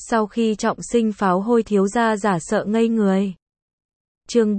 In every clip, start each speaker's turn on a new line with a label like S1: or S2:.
S1: Sau khi trọng sinh pháo hôi thiếu gia giả sợ ngây người. Chương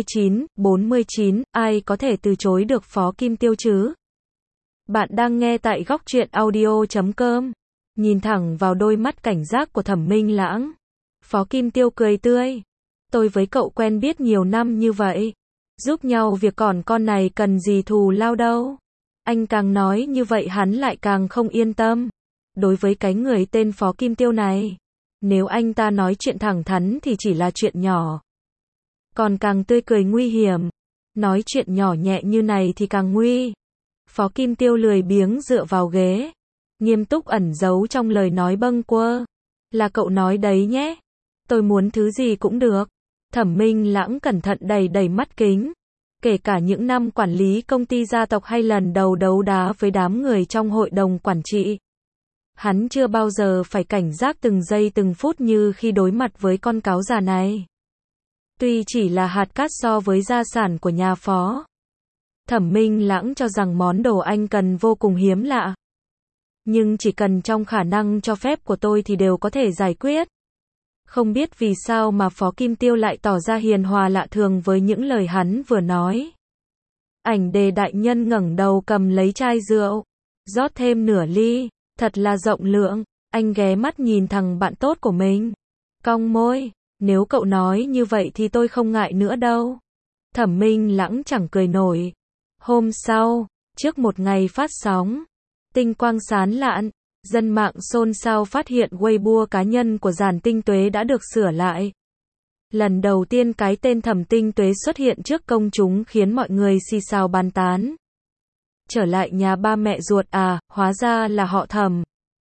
S1: 49, ai có thể từ chối được Phó Kim Tiêu chứ? Bạn đang nghe tại góc truyện audio.com. Nhìn thẳng vào đôi mắt cảnh giác của Thẩm Minh Lãng, Phó Kim Tiêu cười tươi. Tôi với cậu quen biết nhiều năm như vậy, giúp nhau việc còn con này cần gì thù lao đâu. Anh càng nói như vậy hắn lại càng không yên tâm. Đối với cái người tên Phó Kim Tiêu này, nếu anh ta nói chuyện thẳng thắn thì chỉ là chuyện nhỏ, còn càng tươi cười nguy hiểm. Nói chuyện nhỏ nhẹ như này thì càng nguy. Phó Kim Tiêu lười biếng dựa vào ghế, nghiêm túc ẩn giấu trong lời nói bâng quơ. Là cậu nói đấy nhé. Tôi muốn thứ gì cũng được. Thẩm Minh Lãng cẩn thận đầy mắt kính. Kể cả những năm quản lý công ty gia tộc hay lần đầu đấu đá với đám người trong hội đồng quản trị, hắn chưa bao giờ phải cảnh giác từng giây từng phút như khi đối mặt với con cáo già này. Tuy chỉ là hạt cát so với gia sản của nhà Phó, Thẩm Minh Lãng cho rằng món đồ anh cần vô cùng hiếm lạ. Nhưng chỉ cần trong khả năng cho phép của tôi thì đều có thể giải quyết. Không biết vì sao mà Phó Kim Tiêu lại tỏ ra hiền hòa lạ thường với những lời hắn vừa nói. Ảnh Đề đại nhân ngẩng đầu cầm lấy chai rượu, rót thêm nửa ly, thật là rộng lượng. Anh ghé mắt nhìn thằng bạn tốt của mình, cong môi, nếu cậu nói như vậy thì tôi không ngại nữa đâu. Thẩm Minh Lãng chẳng cười nổi. Hôm sau, trước một ngày phát sóng, tinh quang sáng lạn, dân mạng xôn xao phát hiện Weibo cá nhân của Giản Tinh Tuế đã được sửa lại. Lần đầu tiên cái tên Thẩm Tinh Tuế xuất hiện trước công chúng khiến mọi người xì xào bàn tán. Trở lại nhà ba mẹ ruột à, hóa ra là họ Thẩm.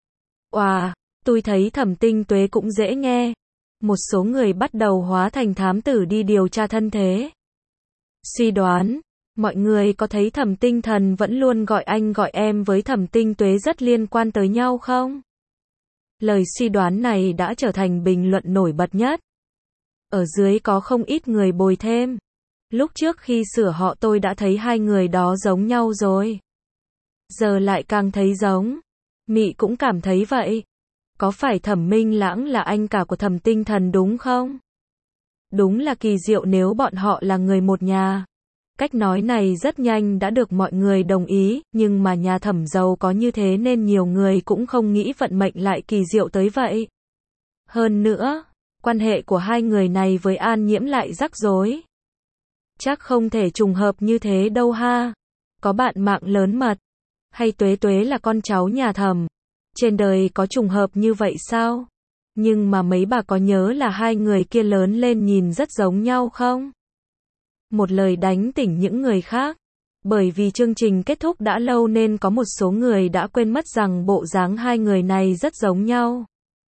S1: Oà, tôi thấy Thẩm Tinh Tuế cũng dễ nghe. Một số người bắt đầu hóa thành thám tử đi điều tra thân thế. Suy đoán, mọi người có thấy Thẩm Tinh Thần vẫn luôn gọi anh gọi em với Thẩm Tinh Tuế rất liên quan tới nhau không? Lời suy đoán này đã trở thành bình luận nổi bật nhất. Ở dưới có không ít người bồi thêm. Lúc trước khi sửa họ tôi đã thấy hai người đó giống nhau rồi. Giờ lại càng thấy giống. Mị cũng cảm thấy vậy. Có phải Thẩm Minh Lãng là anh cả của Thẩm Tinh Thần đúng không? Đúng là kỳ diệu nếu bọn họ là người một nhà. Cách nói này rất nhanh đã được mọi người đồng ý, nhưng mà nhà Thẩm giàu có như thế nên nhiều người cũng không nghĩ vận mệnh lại kỳ diệu tới vậy. Hơn nữa, quan hệ của hai người này với An Nhiễm lại rắc rối. Chắc không thể trùng hợp như thế đâu ha. Có bạn mạng lớn mật. Hay Tuế Tuế là con cháu nhà Thẩm. Trên đời có trùng hợp như vậy sao? Nhưng mà mấy bà có nhớ là hai người kia lớn lên nhìn rất giống nhau không? Một lời đánh tỉnh những người khác. Bởi vì chương trình kết thúc đã lâu nên có một số người đã quên mất rằng bộ dáng hai người này rất giống nhau.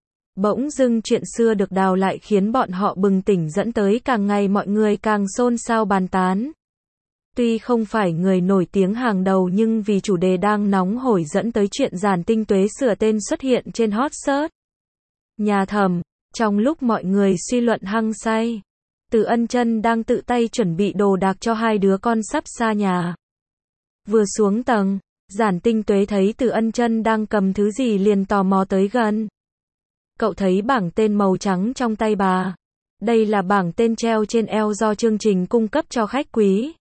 S1: Bỗng dưng chuyện xưa được đào lại khiến bọn họ bừng tỉnh dẫn tới càng ngày mọi người càng xôn xao bàn tán. Tuy không phải người nổi tiếng hàng đầu nhưng vì chủ đề đang nóng hổi dẫn tới chuyện Giản Tinh Tuế sửa tên xuất hiện trên hot search. Nhà Thẩm, trong lúc mọi người suy luận hăng say, Từ Ân Chân đang tự tay chuẩn bị đồ đạc cho hai đứa con sắp xa nhà. Vừa xuống tầng, Giản Tinh Tuế thấy Từ Ân Chân đang cầm thứ gì liền tò mò tới gần. Cậu thấy bảng tên màu trắng trong tay bà. Đây là bảng tên treo trên eo do chương trình cung cấp cho khách quý.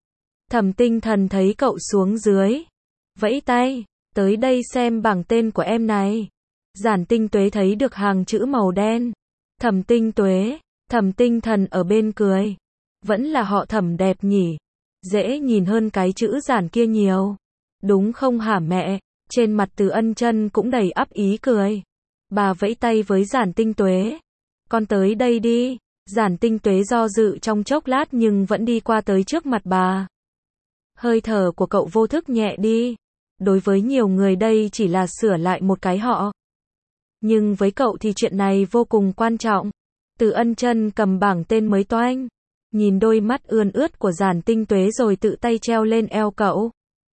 S1: Thẩm Tinh Thần thấy cậu xuống dưới, vẫy tay, tới đây xem bảng tên của em này. Giản Tinh Tuế thấy được hàng chữ màu đen. Thẩm Tinh Tuế, Thẩm Tinh Thần ở bên cười. Vẫn là họ Thẩm đẹp nhỉ. Dễ nhìn hơn cái chữ Giản kia nhiều. Đúng không hả mẹ? Trên mặt Từ Ân Chân cũng đầy ắp ý cười. Bà vẫy tay với Giản Tinh Tuế. Con tới đây đi. Giản Tinh Tuế do dự trong chốc lát nhưng vẫn đi qua tới trước mặt bà. Hơi thở của cậu vô thức nhẹ đi. Đối với nhiều người đây chỉ là sửa lại một cái họ. Nhưng với cậu thì chuyện này vô cùng quan trọng. Từ Ân Chân cầm bảng tên mới toanh. Nhìn đôi mắt ươn ướt của Giản Tinh Tuế rồi tự tay treo lên eo cậu.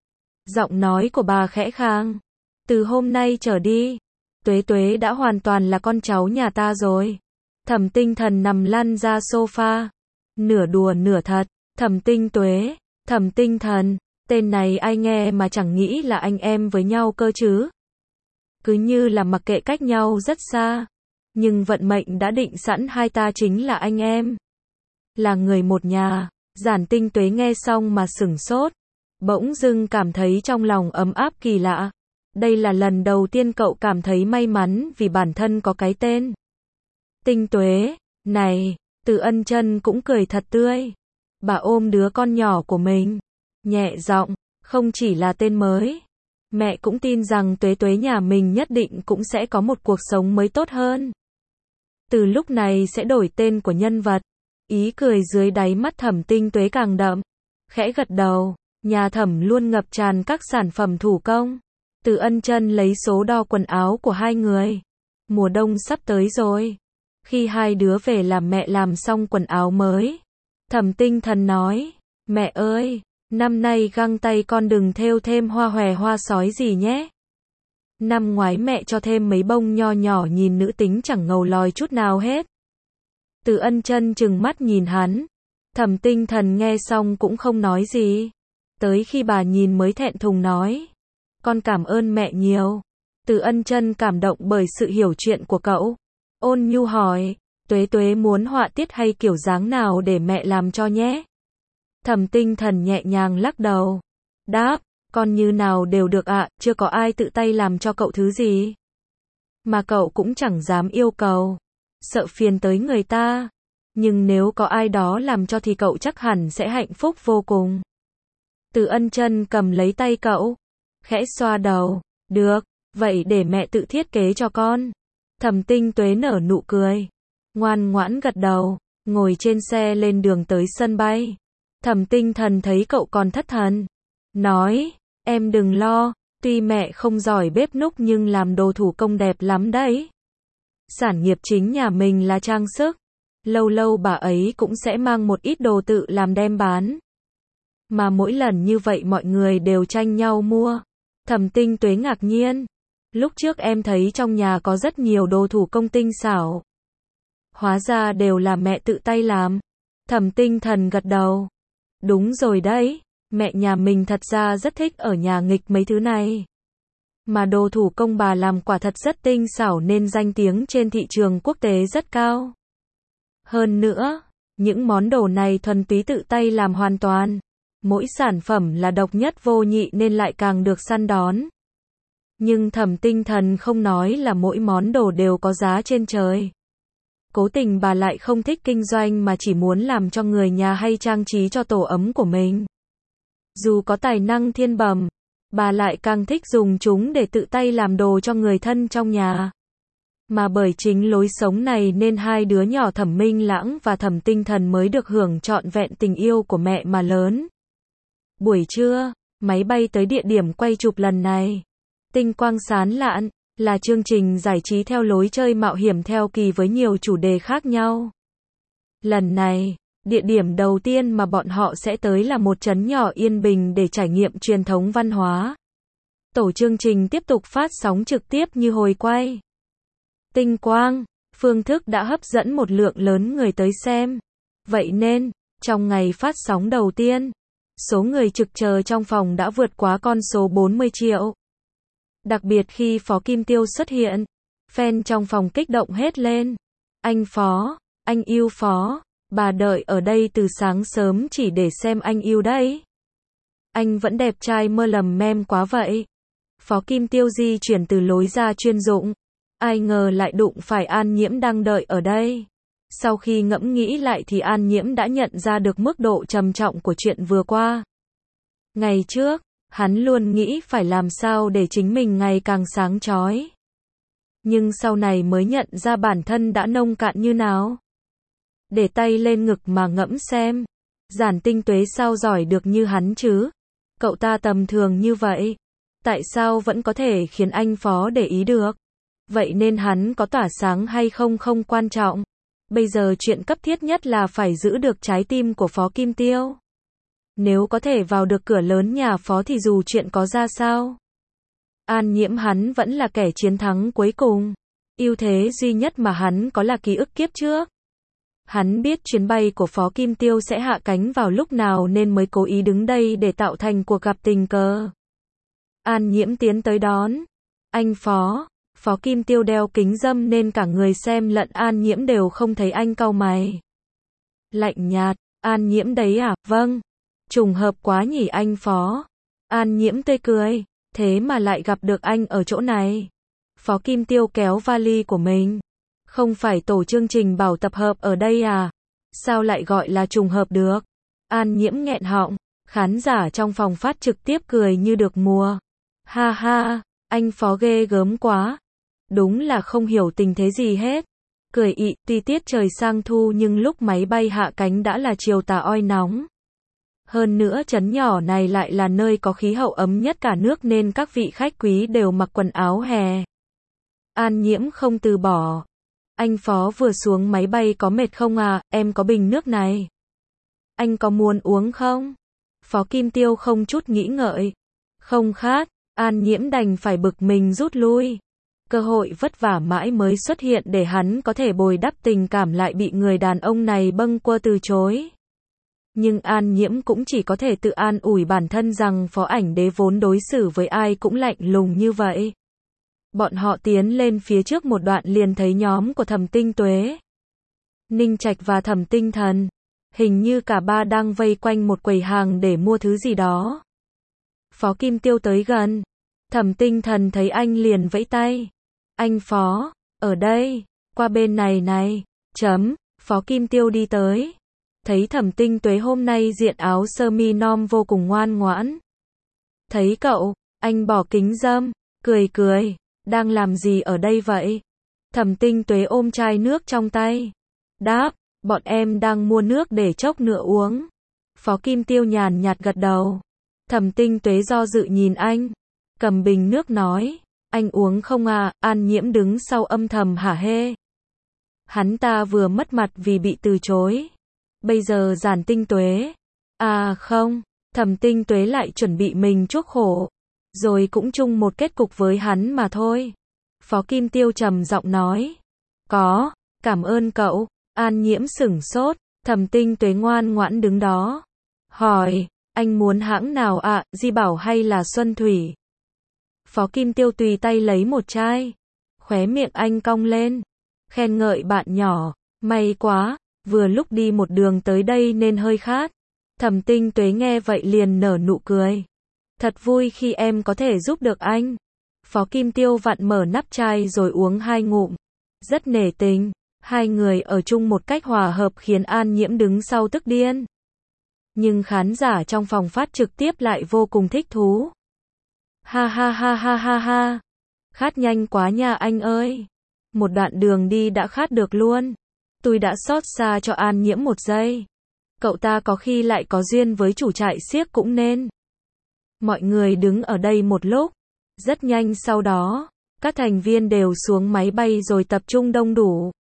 S1: Giọng nói của bà khẽ khàng. Từ hôm nay trở đi, Tuế Tuế đã hoàn toàn là con cháu nhà ta rồi. Thẩm Tinh Thần nằm lăn ra sofa. Nửa đùa nửa thật. Thẩm Tinh Tuế, Thẩm Tinh Thần, tên này ai nghe mà chẳng nghĩ là anh em với nhau cơ chứ. Cứ như là mặc kệ cách nhau rất xa. Nhưng vận mệnh đã định sẵn hai ta chính là anh em. Là người một nhà. Giản Tinh Tuế nghe xong mà sửng sốt. Bỗng dưng cảm thấy trong lòng ấm áp kỳ lạ. Đây là lần đầu tiên cậu cảm thấy may mắn vì bản thân có cái tên. Tinh Tuế, này, Từ Ân Chân cũng cười thật tươi. Bà ôm đứa con nhỏ của mình, nhẹ giọng, không chỉ là tên mới. Mẹ cũng tin rằng Tuế Tuế nhà mình nhất định cũng sẽ có một cuộc sống mới tốt hơn. Từ lúc này sẽ đổi tên của nhân vật. Ý cười dưới đáy mắt Thẩm Tinh Tuế càng đậm. Khẽ gật đầu, nhà Thẩm luôn ngập tràn các sản phẩm thủ công. Từ Ân Chân lấy số đo quần áo của hai người. Mùa đông sắp tới rồi. Khi hai đứa về làm mẹ làm xong quần áo mới. Thẩm Tinh Thần nói, mẹ ơi, năm nay găng tay con đừng thêu thêm hoa hòe hoa sói gì nhé. Năm ngoái mẹ cho thêm mấy bông nho nhỏ nhìn nữ tính chẳng ngầu lòi chút nào hết. Từ Ân Chân trừng mắt nhìn hắn. Thẩm Tinh Thần nghe xong cũng không nói gì. Tới khi bà nhìn mới thẹn thùng nói, con cảm ơn mẹ nhiều. Từ Ân Chân cảm động bởi sự hiểu chuyện của cậu. Ôn nhu hỏi, Tuế Tuế muốn họa tiết hay kiểu dáng nào để mẹ làm cho nhé? Thẩm Tinh Thần nhẹ nhàng lắc đầu. Đáp, con như nào đều được ạ, chưa có ai tự tay làm cho cậu thứ gì. Mà cậu cũng chẳng dám yêu cầu. Sợ phiền tới người ta. Nhưng nếu có ai đó làm cho thì cậu chắc hẳn sẽ hạnh phúc vô cùng. Từ Ân Chân cầm lấy tay cậu. Khẽ xoa đầu. Được, vậy để mẹ tự thiết kế cho con. Thẩm Tinh Tuế nở nụ cười. Ngoan ngoãn gật đầu. Ngồi trên xe lên đường tới sân bay. Thẩm Tinh Thần thấy cậu còn thất thần. Nói, em đừng lo. Tuy mẹ không giỏi bếp núc nhưng làm đồ thủ công đẹp lắm đấy. Sản nghiệp chính nhà mình là trang sức. Lâu lâu bà ấy cũng sẽ mang một ít đồ tự làm đem bán. Mà mỗi lần như vậy mọi người đều tranh nhau mua. Thẩm Tinh Tuế ngạc nhiên. Lúc trước em thấy trong nhà có rất nhiều đồ thủ công tinh xảo. Hóa ra đều là mẹ tự tay làm. Thẩm Tinh Thần gật đầu. Đúng rồi đấy, mẹ nhà mình thật ra rất thích ở nhà nghịch mấy thứ này. Mà đồ thủ công bà làm quả thật rất tinh xảo nên danh tiếng trên thị trường quốc tế rất cao. Hơn nữa, những món đồ này thuần túy tự tay làm hoàn toàn. Mỗi sản phẩm là độc nhất vô nhị nên lại càng được săn đón. Nhưng Thẩm Tinh Thần không nói là mỗi món đồ đều có giá trên trời. Cố tình bà lại không thích kinh doanh mà chỉ muốn làm cho người nhà hay trang trí cho tổ ấm của mình. Dù có tài năng thiên bẩm, bà lại càng thích dùng chúng để tự tay làm đồ cho người thân trong nhà. Mà bởi chính lối sống này nên hai đứa nhỏ Thẩm Minh Lãng và Thẩm Tinh Thần mới được hưởng trọn vẹn tình yêu của mẹ mà lớn. Buổi trưa, máy bay tới địa điểm quay chụp lần này. Tinh quang sáng lạn, là chương trình giải trí theo lối chơi mạo hiểm theo kỳ với nhiều chủ đề khác nhau. Lần này, địa điểm đầu tiên mà bọn họ sẽ tới là một trấn nhỏ yên bình để trải nghiệm truyền thống văn hóa. Tổ chương trình tiếp tục phát sóng trực tiếp như hồi quay. Tinh quang, phương thức đã hấp dẫn một lượng lớn người tới xem. Vậy nên, trong ngày phát sóng đầu tiên, số người trực chờ trong phòng đã vượt quá con số 40 triệu. Đặc biệt khi Phó Kim Tiêu xuất hiện, fan trong phòng kích động hết lên. Anh Phó, anh yêu Phó, bà đợi ở đây từ sáng sớm chỉ để xem anh yêu đấy. Anh vẫn đẹp trai mơ lầm mem quá vậy. Phó Kim Tiêu di chuyển từ lối ra chuyên dụng. Ai ngờ lại đụng phải An Nhiễm đang đợi ở đây. Sau khi ngẫm nghĩ lại thì An Nhiễm đã nhận ra được mức độ trầm trọng của chuyện vừa qua. Ngày trước, hắn luôn nghĩ phải làm sao để chính mình ngày càng sáng chói. Nhưng sau này mới nhận ra bản thân đã nông cạn như nào. Để tay lên ngực mà ngẫm xem. Giản Tinh Tuế sao giỏi được như hắn chứ? Cậu ta tầm thường như vậy. Tại sao vẫn có thể khiến anh Phó để ý được? Vậy nên hắn có tỏa sáng hay không không quan trọng. Bây giờ chuyện cấp thiết nhất là phải giữ được trái tim của Phó Kim Tiêu. Nếu có thể vào được cửa lớn nhà Phó thì dù chuyện có ra sao. An Nhiễm hắn vẫn là kẻ chiến thắng cuối cùng. Ưu thế duy nhất mà hắn có là ký ức kiếp trước. Hắn biết chuyến bay của Phó Kim Tiêu sẽ hạ cánh vào lúc nào nên mới cố ý đứng đây để tạo thành cuộc gặp tình cờ. An Nhiễm tiến tới đón. Anh Phó. Phó Kim Tiêu đeo kính râm nên cả người xem lẫn An Nhiễm đều không thấy anh cau mày. Lạnh nhạt, An Nhiễm đấy à, vâng. Trùng hợp quá nhỉ anh Phó. An Nhiễm tươi cười, thế mà lại gặp được anh ở chỗ này. Phó Kim Tiêu kéo vali của mình. Không phải tổ chương trình bảo tập hợp ở đây à? Sao lại gọi là trùng hợp được? An Nhiễm nghẹn họng, khán giả trong phòng phát trực tiếp cười như được mùa. Ha ha, anh Phó ghê gớm quá. Đúng là không hiểu tình thế gì hết. Cười ị, tuy tiết trời sang thu nhưng lúc máy bay hạ cánh đã là chiều tà oi nóng. Hơn nữa trấn nhỏ này lại là nơi có khí hậu ấm nhất cả nước nên các vị khách quý đều mặc quần áo hè. An Nhiễm không từ bỏ. Anh Phó vừa xuống máy bay có mệt không à, em có bình nước này. Anh có muốn uống không? Phó Kim Tiêu không chút nghĩ ngợi. Không khát, An Nhiễm đành phải bực mình rút lui. Cơ hội vất vả mãi mới xuất hiện để hắn có thể bồi đắp tình cảm lại bị người đàn ông này bâng quơ từ chối. Nhưng An Nhiễm cũng chỉ có thể tự an ủi bản thân rằng Phó Ảnh Đế vốn đối xử với ai cũng lạnh lùng như vậy. Bọn họ tiến lên phía trước một đoạn liền thấy nhóm của Thẩm Tinh Tuế, Ninh Trạch và Thẩm Tinh Thần. Hình như cả ba đang vây quanh một quầy hàng để mua thứ gì đó. Phó Kim Tiêu tới gần. Thẩm Tinh Thần thấy anh liền vẫy tay. Anh Phó, ở đây, qua bên này này. Phó Kim Tiêu đi tới. Thấy Thẩm Tinh Tuế hôm nay diện áo sơ mi nom vô cùng ngoan ngoãn. Thấy cậu, anh bỏ kính râm, cười cười. Đang làm gì ở đây vậy? Thẩm Tinh Tuế ôm chai nước trong tay. Đáp, bọn em đang mua nước để chốc nữa uống. Phó Kim Tiêu nhàn nhạt gật đầu. Thẩm Tinh Tuế do dự nhìn anh. Cầm bình nước nói. Anh uống không à? An Nhiễm đứng sau âm thầm hả hê. Hắn ta vừa mất mặt vì bị từ chối. Bây giờ giản Tinh Tuế. À không, Thẩm Tinh Tuế lại chuẩn bị mình chuốc khổ. Rồi cũng chung một kết cục với hắn mà thôi. Phó Kim Tiêu trầm giọng nói. Có, cảm ơn cậu. An Nhiễm sửng sốt. Thẩm Tinh Tuế ngoan ngoãn đứng đó. Hỏi, anh muốn hãng nào ạ, Di Bảo hay là Xuân Thủy? Phó Kim Tiêu tùy tay lấy một chai. Khóe miệng anh cong lên. Khen ngợi bạn nhỏ. May quá, vừa lúc đi một đường tới đây nên hơi khát. Thẩm Tinh Tuế nghe vậy liền nở nụ cười. Thật vui khi em có thể giúp được anh. Phó Kim Tiêu vặn mở nắp chai rồi uống 2 ngụm. Rất nể tình. Hai người ở chung một cách hòa hợp khiến An Nhiễm đứng sau tức điên. Nhưng khán giả trong phòng phát trực tiếp lại vô cùng thích thú. Ha ha ha ha ha ha. Khát nhanh quá nha anh ơi. Một đoạn đường đi đã khát được luôn. Tôi đã xót xa cho An Nhiễm một giây. Cậu ta có khi lại có duyên với chủ trại xiếc cũng nên. Mọi người đứng ở đây một lúc. Rất nhanh sau đó, các thành viên đều xuống máy bay rồi tập trung đông đủ.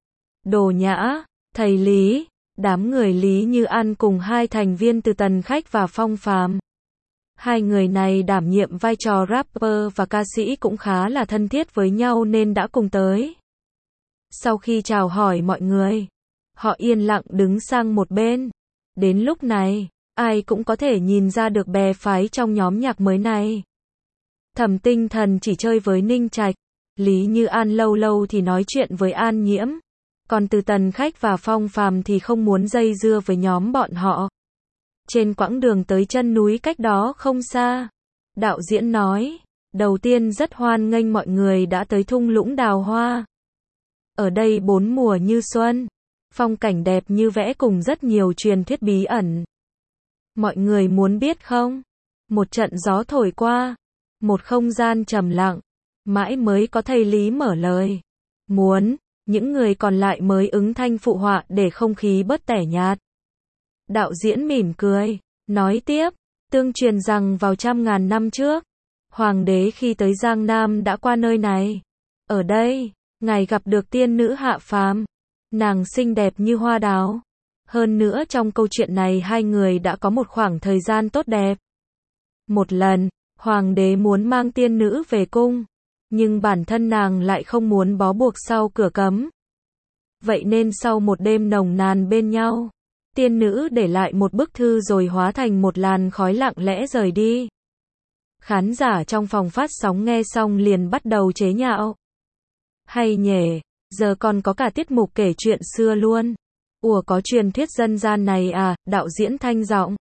S1: Đồ Nhã, thầy Lý, đám người Lý Như An cùng hai thành viên Từ Tần Khách và Phong Phàm. Hai người này đảm nhiệm vai trò rapper và ca sĩ cũng khá là thân thiết với nhau nên đã cùng tới. Sau khi chào hỏi mọi người, họ yên lặng đứng sang một bên. Đến lúc này, ai cũng có thể nhìn ra được bè phái trong nhóm nhạc mới này. Thẩm Tinh Thần chỉ chơi với Ninh Trạch, Lý Như An lâu lâu thì nói chuyện với An Nhiễm. Còn Từ Tần Khách và Phong Phàm thì không muốn dây dưa với nhóm bọn họ. Trên quãng đường tới chân núi cách đó không xa, đạo diễn nói, đầu tiên rất hoan nghênh mọi người đã tới thung lũng đào hoa. Ở đây 4 mùa như xuân, phong cảnh đẹp như vẽ cùng rất nhiều truyền thuyết bí ẩn. Mọi người muốn biết không? Một trận gió thổi qua, một không gian trầm lặng, mãi mới có thầy Lý mở lời. Muốn, những người còn lại mới ứng thanh phụ họa để không khí bớt tẻ nhạt. Đạo diễn mỉm cười, nói tiếp, tương truyền rằng vào trăm ngàn năm trước, Hoàng đế khi tới Giang Nam đã qua nơi này. Ở đây, ngài gặp được tiên nữ hạ phàm. Nàng xinh đẹp như hoa đào. Hơn nữa trong câu chuyện này hai người đã có một khoảng thời gian tốt đẹp. Một lần, Hoàng đế muốn mang tiên nữ về cung, nhưng bản thân nàng lại không muốn bó buộc sau cửa cấm. Vậy nên sau một đêm nồng nàn bên nhau, tiên nữ để lại một bức thư rồi hóa thành một làn khói lặng lẽ rời đi. Khán giả trong phòng phát sóng nghe xong liền bắt đầu chế nhạo. Hay nhỉ, giờ còn có cả tiết mục kể chuyện xưa luôn. Ủa có truyền thuyết dân gian này à, đạo diễn thanh giọng.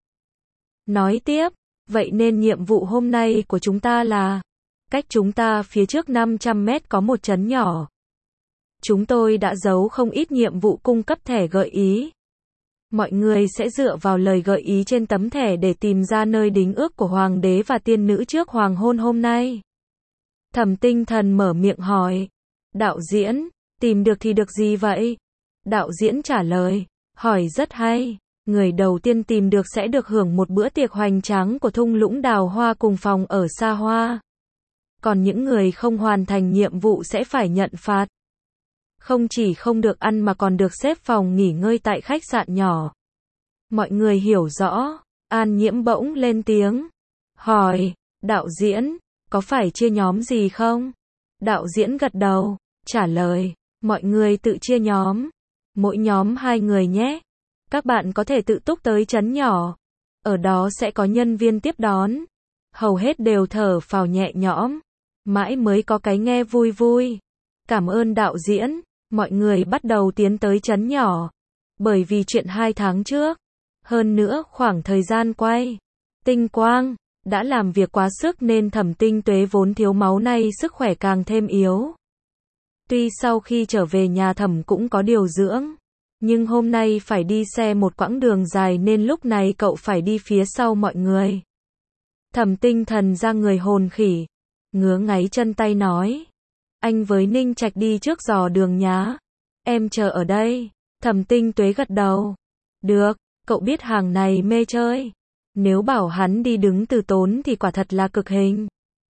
S1: Nói tiếp, vậy nên nhiệm vụ hôm nay của chúng ta là, cách chúng ta phía trước 500 mét có một trấn nhỏ. Chúng tôi đã giấu không ít nhiệm vụ cung cấp thẻ gợi ý. Mọi người sẽ dựa vào lời gợi ý trên tấm thẻ để tìm ra nơi đính ước của hoàng đế và tiên nữ trước hoàng hôn hôm nay. Thẩm Tinh Thần mở miệng hỏi. Đạo diễn, tìm được thì được gì vậy? Đạo diễn trả lời, hỏi rất hay. Người đầu tiên tìm được sẽ được hưởng một bữa tiệc hoành tráng của thung lũng đào hoa cùng phòng ở xa hoa. Còn những người không hoàn thành nhiệm vụ sẽ phải nhận phạt. Không chỉ không được ăn mà còn được xếp phòng nghỉ ngơi tại khách sạn nhỏ. Mọi người hiểu rõ. An Nhiễm bỗng lên tiếng. Hỏi, đạo diễn, có phải chia nhóm gì không? Đạo diễn gật đầu, trả lời, mọi người tự chia nhóm. Mỗi nhóm 2 người nhé. Các bạn có thể tự túc tới trấn nhỏ. Ở đó sẽ có nhân viên tiếp đón. Hầu hết đều thở phào nhẹ nhõm. Mãi mới có cái nghe vui vui. Cảm ơn đạo diễn. Mọi người bắt đầu tiến tới trấn nhỏ. Bởi vì chuyện 2 tháng trước. Hơn nữa khoảng thời gian quay. Tinh quang. Đã làm việc quá sức nên Thẩm Tinh Tuế vốn thiếu máu nay sức khỏe càng thêm yếu. Tuy sau khi trở về nhà Thẩm cũng có điều dưỡng. Nhưng hôm nay phải đi xe một quãng đường dài nên lúc này cậu phải đi phía sau mọi người. Thẩm Tinh Thần ra người hồn khỉ. Ngứa ngáy chân tay nói. Anh với Ninh Trạch đi trước dò đường nhá. Em chờ ở đây. Thẩm Tinh Tuế gật đầu. Được, cậu biết hàng này mê chơi. Nếu bảo hắn đi đứng từ tốn thì quả thật là cực hình.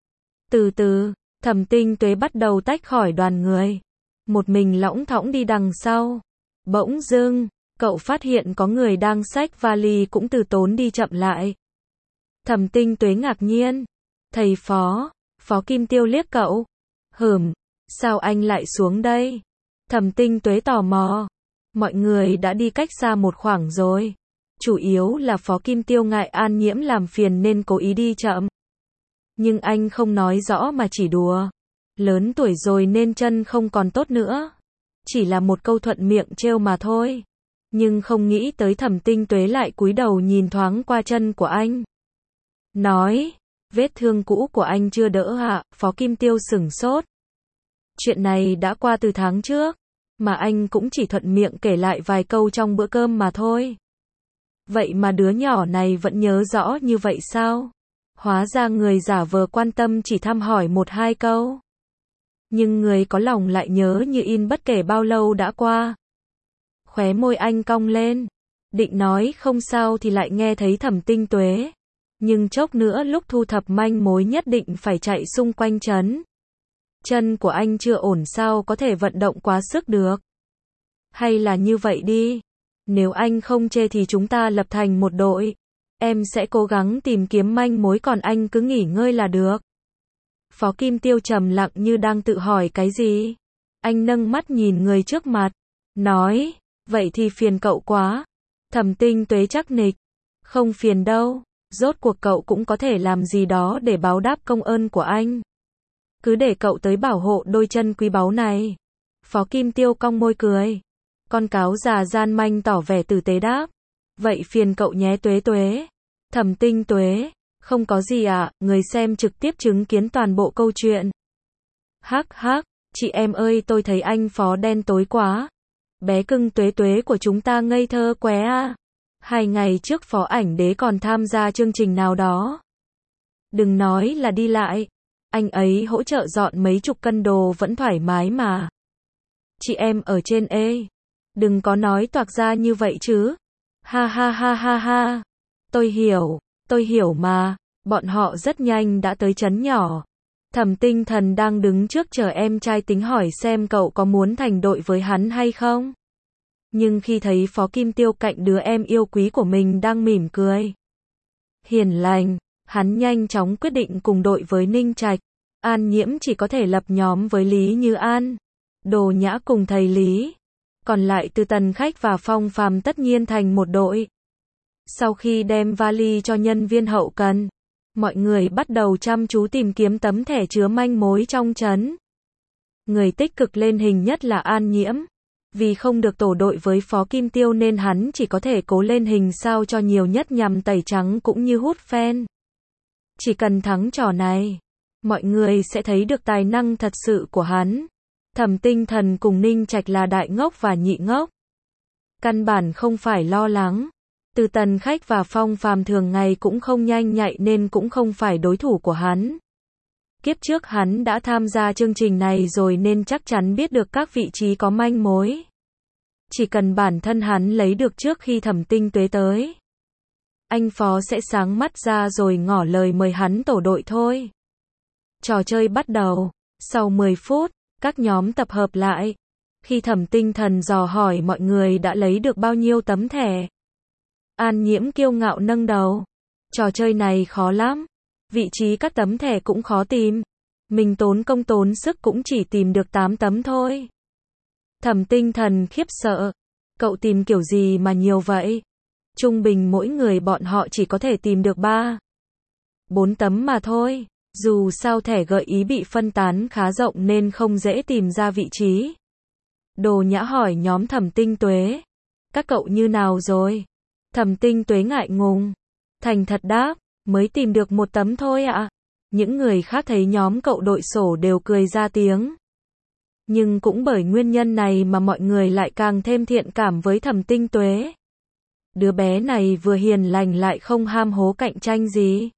S1: Từ từ, Thẩm Tinh Tuế bắt đầu tách khỏi đoàn người. Một mình lõng thõng đi đằng sau. Bỗng dưng, cậu phát hiện có người đang xách vali cũng từ tốn đi chậm lại. Thẩm Tinh Tuế ngạc nhiên. Thầy Phó, Phó Kim Tiêu liếc cậu. Sao anh lại xuống đây? Thẩm Tinh Tuế tò mò. Mọi người đã đi cách xa một khoảng rồi. Chủ yếu là Phó Kim Tiêu ngại An Nhiễm làm phiền nên cố ý đi chậm. Nhưng anh không nói rõ mà chỉ đùa. Lớn tuổi rồi nên chân không còn tốt nữa. Chỉ là một câu thuận miệng trêu mà thôi. Nhưng không nghĩ tới Thẩm Tinh Tuế lại cúi đầu nhìn thoáng qua chân của anh. Nói, vết thương cũ của anh chưa đỡ ạ, Phó Kim Tiêu sửng sốt. Chuyện này đã qua từ tháng trước, mà anh cũng chỉ thuận miệng kể lại vài câu trong bữa cơm mà thôi. Vậy mà đứa nhỏ này vẫn nhớ rõ như vậy sao? Hóa ra người giả vờ quan tâm chỉ thăm hỏi 1-2 câu. Nhưng người có lòng lại nhớ như in bất kể bao lâu đã qua. Khóe môi anh cong lên. Định nói không sao thì lại nghe thấy Thẩm Tinh Tuế. Nhưng chốc nữa lúc thu thập manh mối nhất định phải chạy xung quanh trấn. Chân của anh chưa ổn sao có thể vận động quá sức được. Hay là như vậy đi. Nếu anh không chê thì chúng ta lập thành một đội. Em sẽ cố gắng tìm kiếm manh mối còn anh cứ nghỉ ngơi là được. Phó Kim Tiêu trầm lặng như đang tự hỏi cái gì. Anh nâng mắt nhìn người trước mặt. Nói, vậy thì phiền cậu quá. Thẩm Tinh Tuế chắc nịch. Không phiền đâu. Rốt cuộc cậu cũng có thể làm gì đó để báo đáp công ơn của anh. Cứ để cậu tới bảo hộ đôi chân quý báu này. Phó Kim Tiêu cong môi cười. Con cáo già gian manh tỏ vẻ tử tế đáp. Vậy phiền cậu nhé Tuế Tuế. Thẩm Tinh Tuế. Không có gì ạ, người xem trực tiếp chứng kiến toàn bộ câu chuyện. Hắc hắc, chị em ơi tôi thấy anh Phó đen tối quá. Bé cưng Tuế Tuế của chúng ta ngây thơ quá à. 2 ngày trước Phó Ảnh Đế còn tham gia chương trình nào đó. Đừng nói là đi lại. Anh ấy hỗ trợ dọn mấy chục cân đồ vẫn thoải mái mà. Chị em ở trên ê. Đừng có nói toạc ra như vậy chứ. Ha ha ha ha ha. Tôi hiểu mà. Bọn họ rất nhanh đã tới trấn nhỏ. Thẩm Tinh Thần đang đứng trước chờ em trai tính hỏi xem cậu có muốn thành đội với hắn hay không. Nhưng khi thấy Phó Kim Tiêu cạnh đứa em yêu quý của mình đang mỉm cười hiền lành, hắn nhanh chóng quyết định cùng đội với Ninh Trạch. An Nhiễm chỉ có thể lập nhóm với Lý Như An, Đồ Nhã cùng thầy Lý. Còn lại Từ Tần Khách và Phong Phàm tất nhiên thành một đội. Sau khi đem vali cho nhân viên hậu cần, mọi người bắt đầu chăm chú tìm kiếm tấm thẻ chứa manh mối trong trấn. Người tích cực lên hình nhất là An Nhiễm. Vì không được tổ đội với Phó Kim Tiêu nên hắn chỉ có thể cố lên hình sao cho nhiều nhất nhằm tẩy trắng cũng như hút fan. Chỉ cần thắng trò này, mọi người sẽ thấy được tài năng thật sự của hắn. Thẩm Tinh Thần cùng Ninh Trạch là đại ngốc và nhị ngốc. Căn bản không phải lo lắng. Từ Tần Khách và Phong Phàm thường ngày cũng không nhanh nhạy nên cũng không phải đối thủ của hắn. Kiếp trước hắn đã tham gia chương trình này rồi nên chắc chắn biết được các vị trí có manh mối. Chỉ cần bản thân hắn lấy được trước khi Thẩm Tinh Tuế tới, anh Phó sẽ sáng mắt ra rồi ngỏ lời mời hắn tổ đội thôi. Trò chơi bắt đầu. Sau 10 phút, các nhóm tập hợp lại. Khi Thẩm Tinh Thần dò hỏi mọi người đã lấy được bao nhiêu tấm thẻ, An Nhiễm kiêu ngạo nâng đầu. Trò chơi này khó lắm. Vị trí các tấm thẻ cũng khó tìm. Mình tốn công tốn sức cũng chỉ tìm được 8 tấm thôi. Thẩm Tinh Thần khiếp sợ. Cậu tìm kiểu gì mà nhiều vậy? Trung bình mỗi người bọn họ chỉ có thể tìm được 3, 4 tấm mà thôi. Dù sao thẻ gợi ý bị phân tán khá rộng nên không dễ tìm ra vị trí. Đồ Nhã hỏi nhóm Thẩm Tinh Tuế. Các cậu như nào rồi? Thẩm Tinh Tuế ngại ngùng. Thành thật đáp, mới tìm được 1 tấm thôi ạ. Những người khác thấy nhóm cậu đội sổ đều cười ra tiếng. Nhưng cũng bởi nguyên nhân này mà mọi người lại càng thêm thiện cảm với Thẩm Tinh Tuế. Đứa bé này vừa hiền lành lại không ham hố cạnh tranh gì.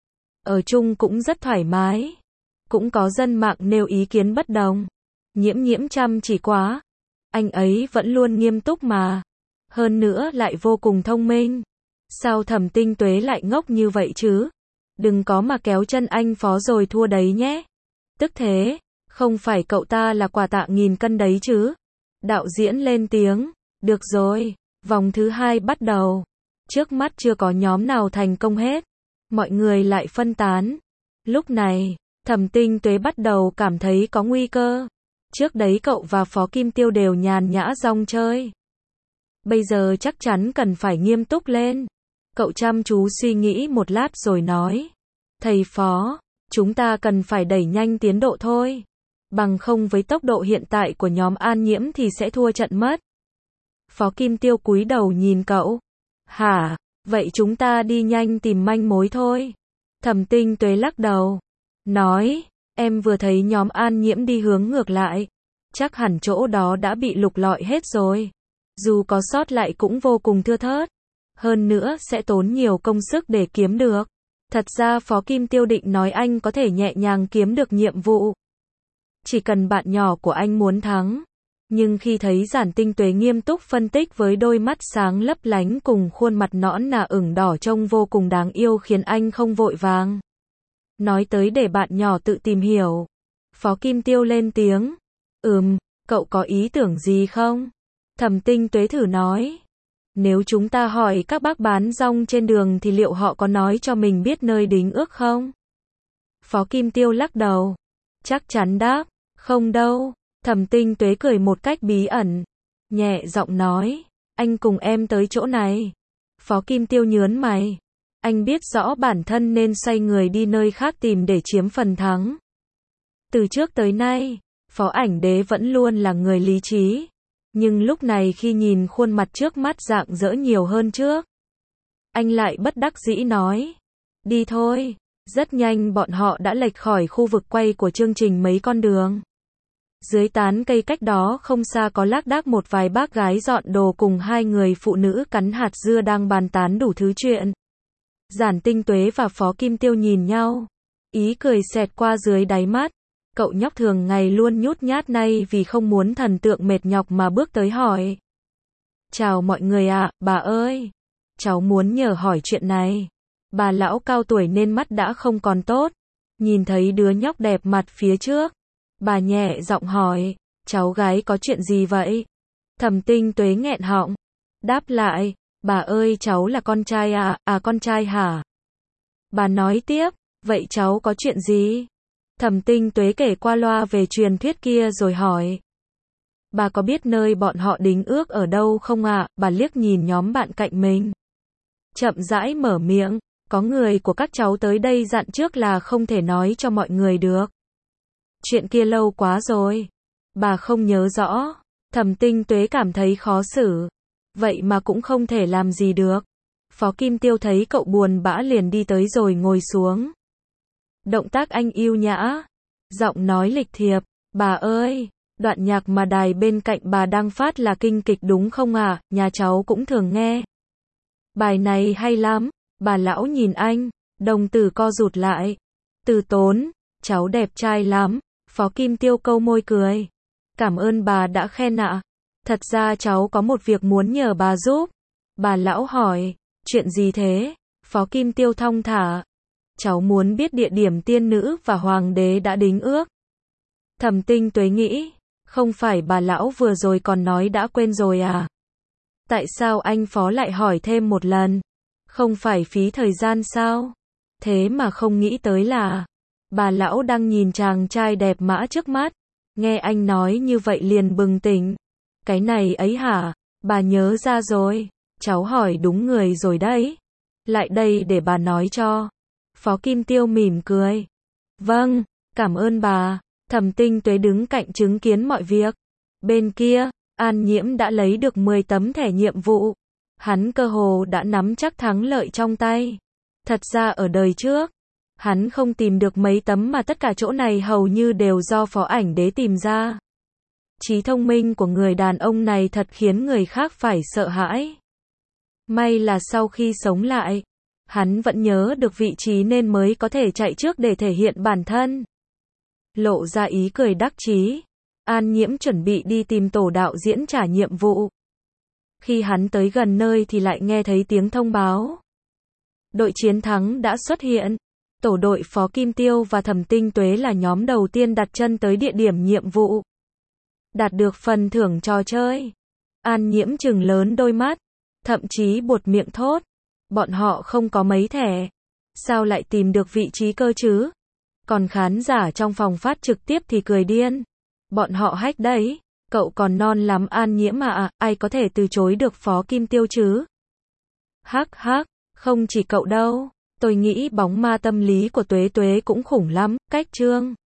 S1: Ở chung cũng rất thoải mái. Cũng có dân mạng nêu ý kiến bất đồng. Nhiễm Nhiễm chăm chỉ quá. Anh ấy vẫn luôn nghiêm túc mà. Hơn nữa lại vô cùng thông minh. Sao Thẩm Tinh Tuế lại ngốc như vậy chứ? Đừng có mà kéo chân anh Phó rồi thua đấy nhé. Tức thế, không phải cậu ta là quà tặng 1000 cân đấy chứ? Đạo diễn lên tiếng. Được rồi, vòng thứ 2 bắt đầu. Trước mắt chưa có nhóm nào thành công hết. Mọi người lại phân tán. Lúc này, Thẩm Tinh Tuế bắt đầu cảm thấy có nguy cơ. Trước đấy cậu và Phó Kim Tiêu đều nhàn nhã rong chơi. Bây giờ chắc chắn cần phải nghiêm túc lên. Cậu chăm chú suy nghĩ một lát rồi nói. Thầy Phó, chúng ta cần phải đẩy nhanh tiến độ thôi. Bằng không với tốc độ hiện tại của nhóm An Nhiễm thì sẽ thua trận mất. Phó Kim Tiêu cúi đầu nhìn cậu. Hả, vậy chúng ta đi nhanh tìm manh mối thôi. Thẩm Tinh Tuế lắc đầu. Nói, em vừa thấy nhóm An Nhiễm đi hướng ngược lại. Chắc hẳn chỗ đó đã bị lục lọi hết rồi. Dù có sót lại cũng vô cùng thưa thớt. Hơn nữa sẽ tốn nhiều công sức để kiếm được. Thật ra Phó Kim Tiêu định nói anh có thể nhẹ nhàng kiếm được nhiệm vụ. Chỉ cần bạn nhỏ của anh muốn thắng. Nhưng khi thấy Giản Tinh Tuế nghiêm túc phân tích với đôi mắt sáng lấp lánh cùng khuôn mặt nõn nà ửng đỏ trông vô cùng đáng yêu khiến anh không vội vàng. Nói tới để bạn nhỏ tự tìm hiểu. Phó Kim Tiêu lên tiếng. Cậu có ý tưởng gì không? Thẩm Tinh Tuế thử nói. Nếu chúng ta hỏi các bác bán rong trên đường thì liệu họ có nói cho mình biết nơi đính ước không? Phó Kim Tiêu lắc đầu. Chắc chắn đáp. Không đâu. Thẩm Tinh Tuế cười một cách bí ẩn. Nhẹ giọng nói. Anh cùng em tới chỗ này. Phó Kim Tiêu nhớn mày. Anh biết rõ bản thân nên xoay người đi nơi khác tìm để chiếm phần thắng. Từ trước tới nay, Phó Ảnh Đế vẫn luôn là người lý trí. Nhưng lúc này khi nhìn khuôn mặt trước mắt rạng rỡ nhiều hơn trước, anh lại bất đắc dĩ nói. Đi thôi. Rất nhanh bọn họ đã lệch khỏi khu vực quay của chương trình mấy con đường. Dưới tán cây cách đó không xa có lác đác một vài bác gái dọn đồ cùng 2 người phụ nữ cắn hạt dưa đang bàn tán đủ thứ chuyện. Giản Tinh Tuế và Phó Kim Tiêu nhìn nhau. Ý cười xẹt qua dưới đáy mắt. Cậu nhóc thường ngày luôn nhút nhát nay vì không muốn thần tượng mệt nhọc mà bước tới hỏi. Chào mọi người ạ, bà ơi. Cháu muốn nhờ hỏi chuyện này. Bà lão cao tuổi nên mắt đã không còn tốt. Nhìn thấy đứa nhóc đẹp mặt phía trước. Bà nhẹ giọng hỏi. Cháu gái có chuyện gì vậy? Thẩm Tinh Tuế nghẹn họng. Đáp lại. Bà ơi cháu là con trai ạ. À con trai hả? Bà nói tiếp. Vậy cháu có chuyện gì? Thẩm Tinh Tuế kể qua loa về truyền thuyết kia rồi hỏi. Bà có biết nơi bọn họ đính ước ở đâu không ạ? Bà liếc nhìn nhóm bạn cạnh mình. Chậm rãi mở miệng. Có người của các cháu tới đây dặn trước là không thể nói cho mọi người được. Chuyện kia lâu quá rồi. Bà không nhớ rõ. Thẩm Tinh Tuế cảm thấy khó xử. Vậy mà cũng không thể làm gì được. Phó Kim Tiêu thấy cậu buồn bã liền đi tới rồi ngồi xuống. Động tác anh yêu nhã. Giọng nói lịch thiệp. Bà ơi, đoạn nhạc mà đài bên cạnh bà đang phát là kinh kịch đúng không à? Nhà cháu cũng thường nghe. Bài này hay lắm. Bà lão nhìn anh, đồng tử co rụt lại. Từ Tốn, cháu đẹp trai lắm. Phó Kim Tiêu câu môi cười. Cảm ơn bà đã khen ạ. Thật ra cháu có một việc muốn nhờ bà giúp. Bà lão hỏi, chuyện gì thế? Phó Kim Tiêu thong thả. Cháu muốn biết địa điểm tiên nữ và hoàng đế đã đính ước. Thẩm Tinh Tuế nghĩ, không phải bà lão vừa rồi còn nói đã quên rồi à? Tại sao anh Phó lại hỏi thêm một lần? Không phải phí thời gian sao? Thế mà không nghĩ tới là, bà lão đang nhìn chàng trai đẹp mã trước mắt. Nghe anh nói như vậy liền bừng tỉnh. Cái này ấy hả? Bà nhớ ra rồi. Cháu hỏi đúng người rồi đấy. Lại đây để bà nói cho. Phó Kim Tiêu mỉm cười. Vâng, cảm ơn bà. Thẩm Tinh Tuế đứng cạnh chứng kiến mọi việc. Bên kia, An Nhiễm đã lấy được 10 tấm thẻ nhiệm vụ. Hắn cơ hồ đã nắm chắc thắng lợi trong tay. Thật ra ở đời trước, hắn không tìm được mấy tấm mà tất cả chỗ này hầu như đều do Phó Ảnh Đế tìm ra. Trí thông minh của người đàn ông này thật khiến người khác phải sợ hãi. May là sau khi sống lại, hắn vẫn nhớ được vị trí nên mới có thể chạy trước để thể hiện bản thân. Lộ ra ý cười đắc chí, An Nhiễm chuẩn bị đi tìm tổ đạo diễn trả nhiệm vụ. Khi hắn tới gần nơi thì lại nghe thấy tiếng thông báo. Đội chiến thắng đã xuất hiện. Tổ đội Phó Kim Tiêu và Thẩm Tinh Tuế là nhóm đầu tiên đặt chân tới địa điểm nhiệm vụ. Đạt được phần thưởng trò chơi. An Nhiễm trừng lớn đôi mắt, thậm chí buột miệng thốt. Bọn họ không có mấy thẻ. Sao lại tìm được vị trí cơ chứ? Còn khán giả trong phòng phát trực tiếp thì cười điên. Bọn họ hack đấy. Cậu còn non lắm An Nhiễm à, ai có thể từ chối được Phó Kim Tiêu chứ? Hắc hắc, không chỉ cậu đâu. Tôi nghĩ bóng ma tâm lý của Tuế Tuế cũng khủng lắm. Cách chương